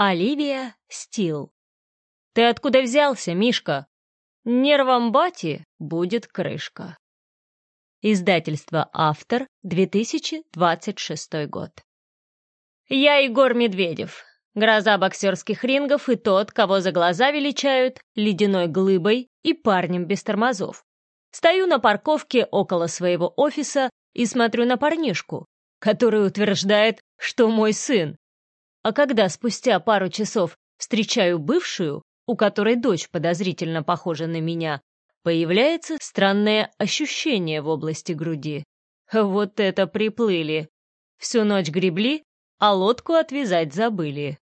Оливия Стил. «Ты откуда взялся, Мишка? Нервам бати будет крышка». Издательство «Автор», 2026 год. Я Егор Медведев, гроза боксерских рингов и тот, кого за глаза величают ледяной глыбой и парнем без тормозов. Стою на парковке около своего офиса и смотрю на парнишку, который утверждает, что мой сын. А когда спустя пару часов встречаю бывшую, у которой дочь подозрительно похожа на меня, появляется странное ощущение в области груди. Вот это приплыли. Всю ночь гребли, а лодку отвязать забыли.